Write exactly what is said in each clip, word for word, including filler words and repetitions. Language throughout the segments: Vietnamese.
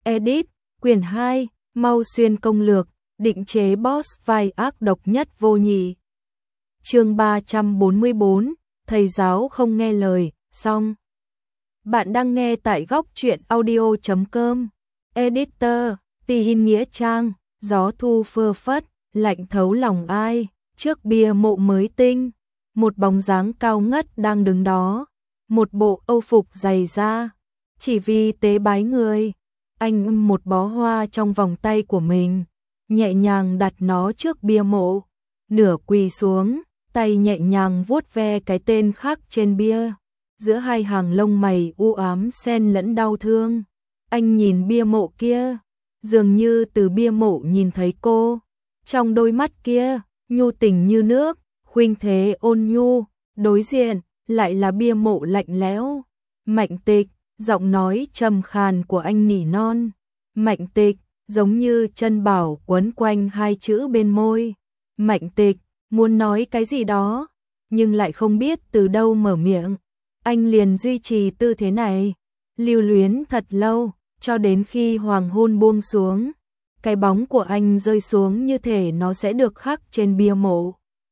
Edit, quyển hai, Mau Xuyên công lược, định chế boss vai ác độc nhất vô nhị. Chương ba trăm bốn mươi bốn, thầy giáo không nghe lời, xong. Bạn đang nghe tại góc truyện audio chấm com. Editor, Tì Hin Nghĩa Trang, gió thu phơ phất, lạnh thấu lòng ai, trước bia mộ mới tinh, một bóng dáng cao ngất đang đứng đó, một bộ âu phục dày da, chỉ vì tế bái người. Anh ôm một bó hoa trong vòng tay của mình, nhẹ nhàng đặt nó trước bia mộ, nửa quỳ xuống, tay nhẹ nhàng vuốt ve cái tên khắc trên bia. Giữa hai hàng lông mày u ám xen lẫn đau thương, anh nhìn bia mộ kia, dường như từ bia mộ nhìn thấy cô. Trong đôi mắt kia, nhu tình như nước, khuynh thế ôn nhu, đối diện lại là bia mộ lạnh lẽo. Mạnh Tịch, giọng nói trầm khàn của anh nỉ non. Mạnh Tịch, giống như chân bảo quấn quanh hai chữ bên môi. Mạnh Tịch, muốn nói cái gì đó, nhưng lại không biết từ đâu mở miệng. Anh liền duy trì tư thế này, lưu luyến thật lâu, cho đến khi hoàng hôn buông xuống. Cái bóng của anh rơi xuống như thể nó sẽ được khắc trên bia mộ.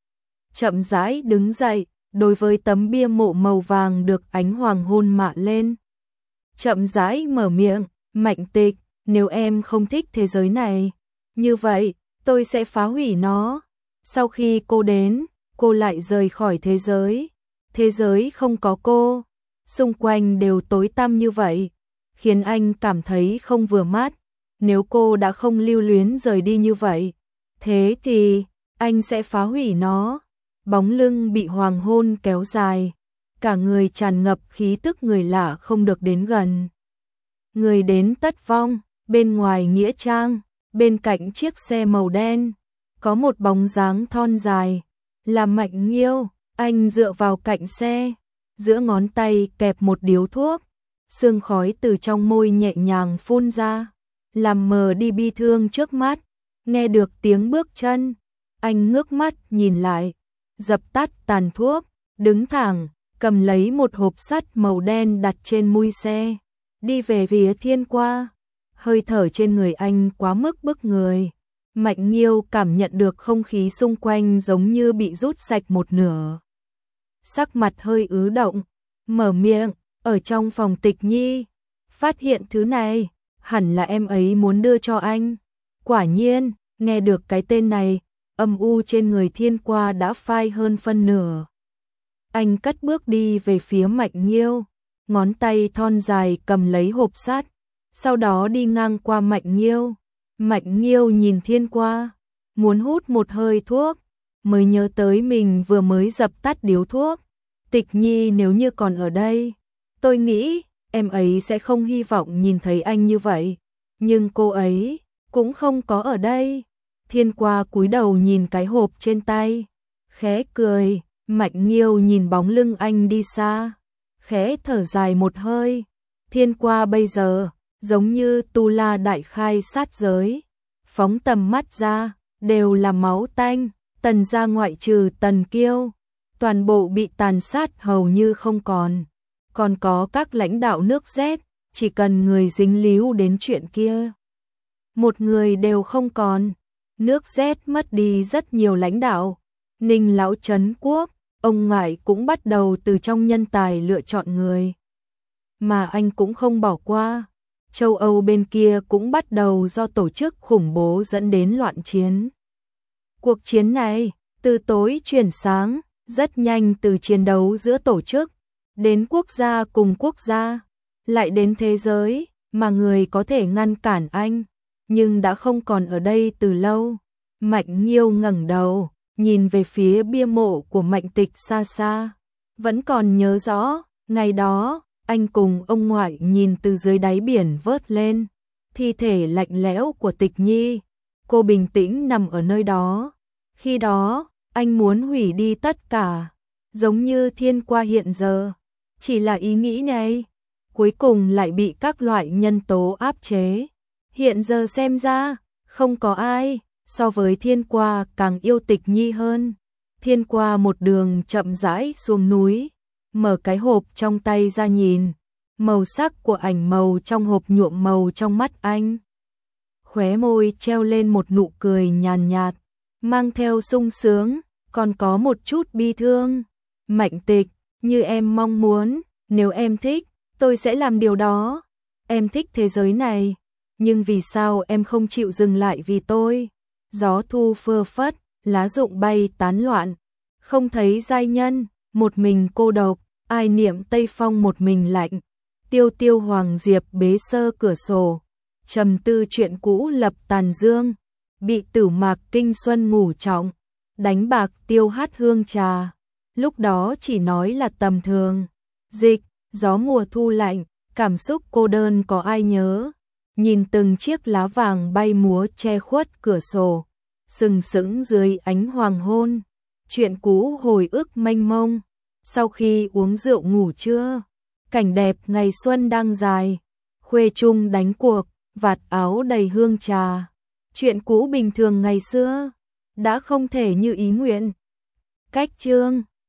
Chậm rãi đứng dậy, đối với tấm bia mộ màu vàng được ánh hoàng hôn mạ lên. Chậm rãi mở miệng, Mạnh Tịch, nếu em không thích thế giới này, như vậy, tôi sẽ phá hủy nó. Sau khi cô đến, cô lại rời khỏi thế giới. Thế giới không có cô, xung quanh đều tối tăm như vậy, khiến anh cảm thấy không vừa mắt. Nếu cô đã không lưu luyến rời đi như vậy, thế thì anh sẽ phá hủy nó. Bóng lưng bị hoàng hôn kéo dài, cả người tràn ngập khí tức người lạ không được đến gần. Người đến tất vong, bên ngoài nghĩa trang, bên cạnh chiếc xe màu đen, có một bóng dáng thon dài, là Mạnh Nghiêu. Anh dựa vào cạnh xe, giữa ngón tay kẹp một điếu thuốc, sương khói từ trong môi nhẹ nhàng phun ra, làm mờ đi bi thương trước mắt. Nghe được tiếng bước chân, anh ngước mắt nhìn lại, dập tắt tàn thuốc, đứng thẳng, cầm lấy một hộp sắt màu đen đặt trên mui xe, đi về phía Thiên Qua. Hơi thở trên người anh quá mức bức người. Mạnh Nghiêu cảm nhận được không khí xung quanh giống như bị rút sạch một nửa. Sắc mặt hơi ứ động, mở miệng, ở trong phòng Tịch Nhi, phát hiện thứ này, hẳn là em ấy muốn đưa cho anh. Quả nhiên, nghe được cái tên này, âm u trên người Thiên Qua đã phai hơn phân nửa. Anh cất bước đi về phía Mạnh Nghiêu, ngón tay thon dài cầm lấy hộp sắt, sau đó đi ngang qua Mạnh Nghiêu. Mạnh Nghiêu nhìn Thiên Qua, muốn hút một hơi thuốc, mới nhớ tới mình vừa mới dập tắt điếu thuốc. Tịch Nhi nếu như còn ở đây, tôi nghĩ em ấy sẽ không hy vọng nhìn thấy anh như vậy, nhưng cô ấy cũng không có ở đây. Thiên Qua cúi đầu nhìn cái hộp trên tay, khẽ cười. Mạnh Nghiêu nhìn bóng lưng anh đi xa, khẽ thở dài một hơi. Thiên Qua bây giờ giống như Tu La đại khai sát giới, phóng tầm mắt ra, đều là máu tanh. Tần gia ngoại trừ Tần Kiêu, toàn bộ bị tàn sát hầu như không còn. Còn có các lãnh đạo nước Z, chỉ cần người dính líu đến chuyện kia, một người đều không còn. Nước Z mất đi rất nhiều lãnh đạo. Ninh lão Trấn Quốc, ông ngoại cũng bắt đầu từ trong nhân tài lựa chọn người. Mà anh cũng không bỏ qua. Châu Âu bên kia cũng bắt đầu do tổ chức khủng bố dẫn đến loạn chiến. Cuộc chiến này, từ tối chuyển sáng, rất nhanh từ chiến đấu giữa tổ chức, đến quốc gia cùng quốc gia, lại đến thế giới, mà người có thể ngăn cản anh, nhưng đã không còn ở đây từ lâu. Mạnh Nghiêu ngẩng đầu, nhìn về phía bia mộ của Mạnh Tịch xa xa. Vẫn còn nhớ rõ, ngày đó, anh cùng ông ngoại nhìn từ dưới đáy biển vớt lên thi thể lạnh lẽo của Tịch Nhi. Cô bình tĩnh nằm ở nơi đó. Khi đó, anh muốn hủy đi tất cả, giống như Thiên Qua hiện giờ. Chỉ là ý nghĩ này, cuối cùng lại bị các loại nhân tố áp chế. Hiện giờ xem ra, không có ai so với Thiên Qua càng yêu Tịch Nhi hơn. Thiên Qua một đường chậm rãi xuống núi, mở cái hộp trong tay ra nhìn, Màu sắc của ảnh màu trong hộp nhuộm màu trong mắt anh. Khóe môi treo lên một nụ cười nhàn nhạt, mang theo sung sướng, còn có một chút bi thương. Mạnh Tịch, như em mong muốn, nếu em thích, tôi sẽ làm điều đó. Em thích thế giới này, nhưng vì sao em không chịu dừng lại vì tôi? Gió thu phơ phất, lá rụng bay tán loạn, không thấy giai nhân, một mình cô độc, ai niệm Tây Phong một mình lạnh. Tiêu Tiêu Hoàng Diệp bế sơ cửa sổ, trầm tư chuyện cũ lập tàn dương, bị Tử Mạc Kinh Xuân ngủ trọng, đánh bạc tiêu hát hương trà, lúc đó chỉ nói là tầm thường. Dịch, gió mùa thu lạnh, cảm xúc cô đơn có ai nhớ, nhìn từng chiếc lá vàng bay múa che khuất cửa sổ, sừng sững dưới ánh hoàng hôn, chuyện cũ hồi ức mênh mông, sau khi uống rượu ngủ trưa, cảnh đẹp ngày xuân đang dài, khuê chung đánh cuộc, vạt áo đầy hương trà, chuyện cũ bình thường ngày xưa, đã không thể như ý nguyện. Cách chương